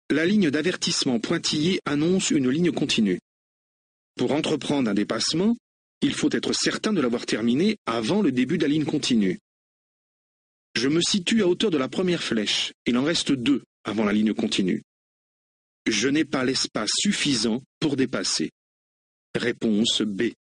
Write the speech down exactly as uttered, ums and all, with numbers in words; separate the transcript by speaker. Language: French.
Speaker 1: La ligne d'avertissement pointillée annonce une ligne continue. Pour entreprendre un dépassement, il faut être certain de l'avoir terminé avant le début de la ligne continue. Je me situe à hauteur de la première flèche. Il en reste deux avant la ligne continue. Je n'ai pas l'espace suffisant pour dépasser. Réponse B.